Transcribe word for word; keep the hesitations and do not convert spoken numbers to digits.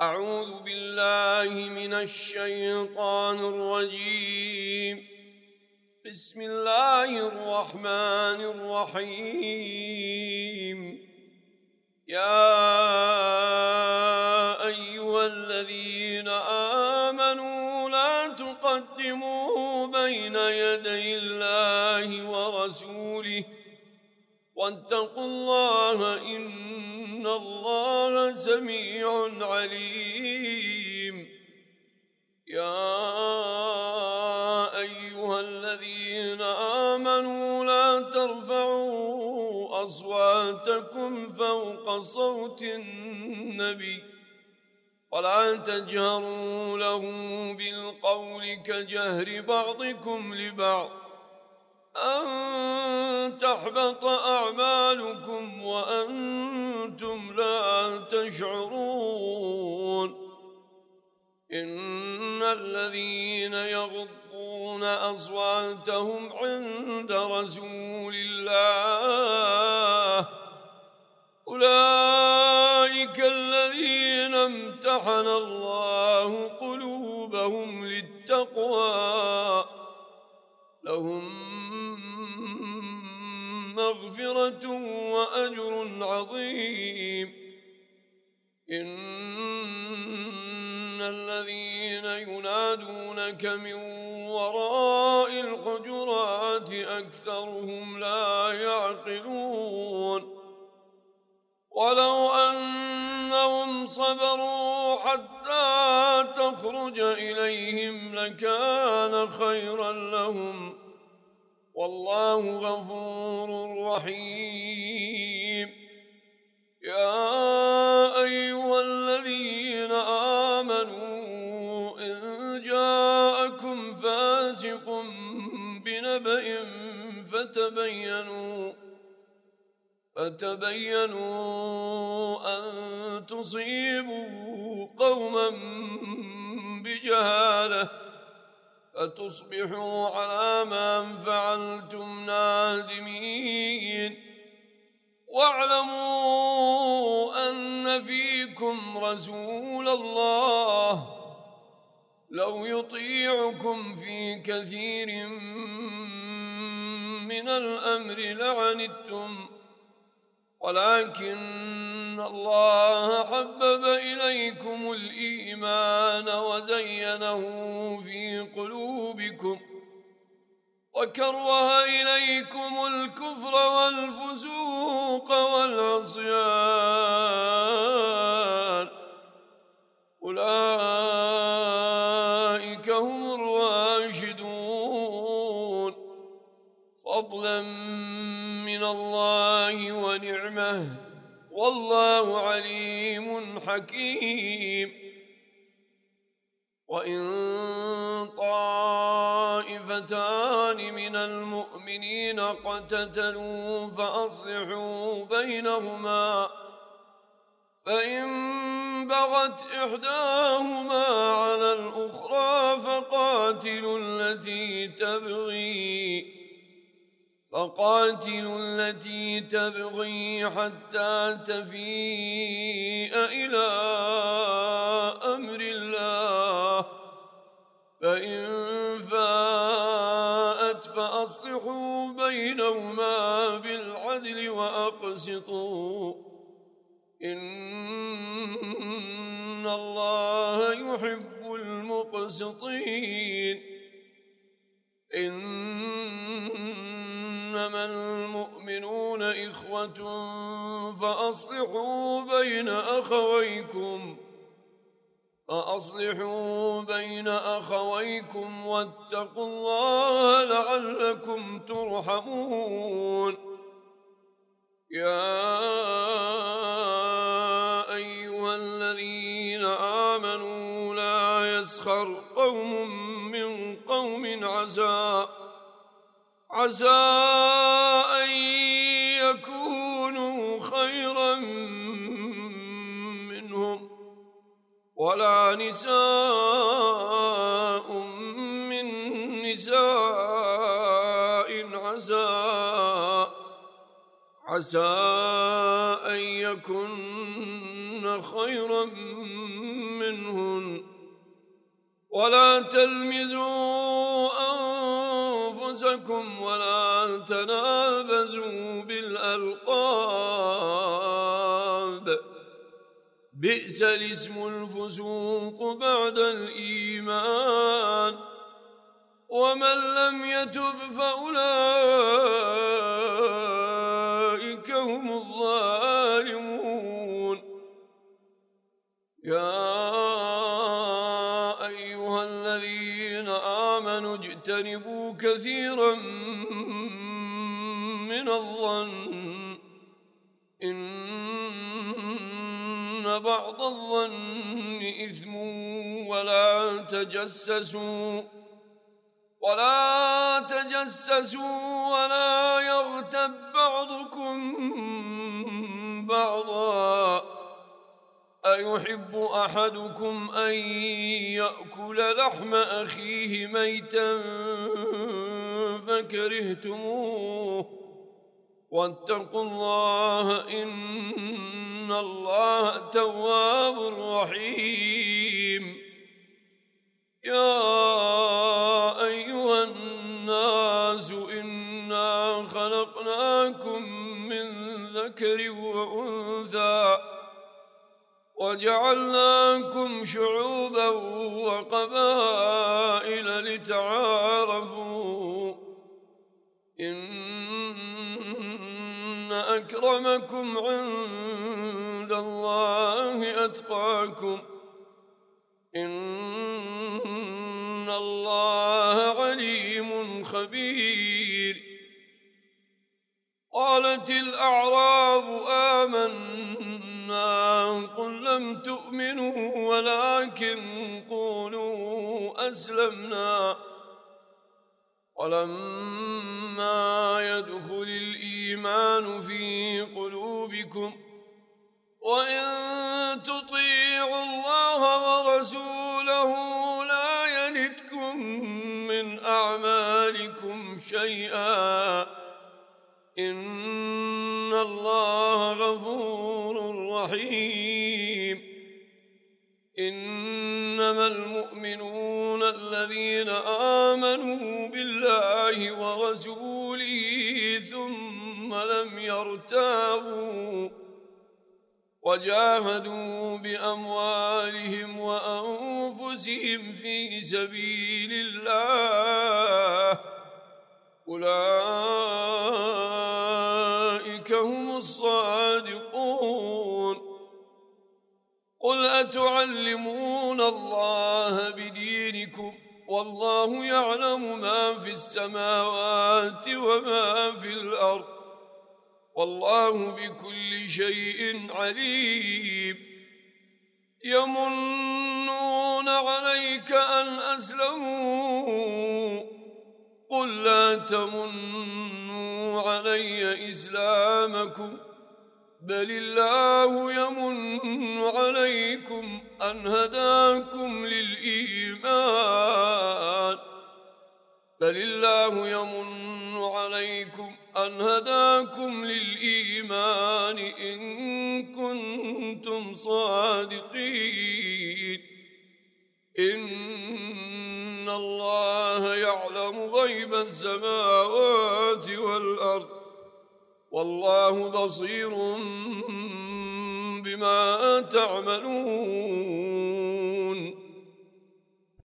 أعوذ بالله من الشيطان الرجيم. بسم الله الرحمن الرحيم. يا أيها الذين آمنوا لا تقدموا بين يدي الله ورسوله واتقوا الله إن الله سميع عليم. يا أيها الذين آمنوا لا ترفعوا أصواتكم فوق صوت النبي ولا تجهروا له بالقول كجهر بعضكم لبعض أن تحبط أعمالكم وأنتم لا تشعرون. إن الذين يغضون أصواتهم عند رسول الله أولئك الذين امتحن الله قلوبهم للتقوى لهم مغفرة وأجر عظيم. إن الذين ينادونك من وراء الحجرات أكثرهم لا يعقلون. ولو أنهم صبروا حتى تخرج إليهم لكان خيرا لهم والله غفور رحيم. يا أيها الذين آمنوا إن جاءكم فاسق بنبأ فتبينوا فتبينوا أن تصيبوا قوما بجهالة فتصبحوا على ما فعلتم نادمين. واعلموا أن فيكم رسول الله لو يطيعكم في كثير من الأمر لعنتم ولكن الله حبب إليكم الإيمان وزينه في قلوبكم وكره إليكم الكفر والفسوق والعصيان أولئك هم الراشدون فضلا من الله ونعمه والله عليم حكيم. وإن طائفتان من المؤمنين اقتتلوا فأصلحوا بينهما فإن بغت إحداهما على الأخرى فقاتلوا التي تبغي فقاتلوا التي تبغي حتى تفيء إلى أمر الله فإن فاءت فأصلحوا بينهما بالعدل وأقسطوا إن الله يحب المقسطين. إنما المؤمنون إخوة فأصلحوا بين أخويكم فأصلحوا بين أخويكم واتقوا الله لعلكم ترحمون. يا أيها الذين آمنوا لا يسخر قوم من قوم عسى عسى أن يكونوا خيرا منهم ولا نساء من نساء عسى عسى أن يكن خيرا منهن ولا تلمزوا أنفسكم ولا تنابزوا بالألقاب بئس الاسم الفسوق بعد الإيمان ومن لم يتب فأولئك هم الظالمون. يا أيها الذين آمنوا اجتنبوا كثيرا من الظن إن بعض الظن إثم ولا تجسسوا ولا تجسسوا ولا يغتب بعضكم بعضا أيحب أحدكم أن يأكل لحم أخيه ميتا فكرهتموه واتقوا الله إن الله تواب رحيم. يا أيها الناس إنا خلقناكم من ذكر وأنثى وجعلناكم شعوبا وقبائل لتعارفوا إن أكرمكم عند الله أتقاكم إن الله عليم خبير. قالت الأعراب آمنا قل لم تؤمنوا ولكن قولوا أسلمنا ولما يدخل الإيمان في قلوبكم وإن تطيعوا الله ورسوله لا يلتكم من أعمالكم شيئا إن الله غفور رحيم. إنما المؤمنون الذين آمنوا بالله ورسوله ثم لم يرتابوا وجاهدوا بأموالهم وأنفسهم في سبيل الله أولئك هم الصادقون. قل أتعلمون الله بدينكم والله يعلم ما في السماوات وما في الأرض والله بكل شيء عليم. يمنون عليك أن أسلموا قل لا تمنوا علي إسلامكم بل الله يمن عليكم أن هداكم للإيمان بل الله يمن عليكم أن هداكم للإيمان إن كنتم صادقين. إن الله يعلم غيب السماوات والأرض والله بصير بما تعملون.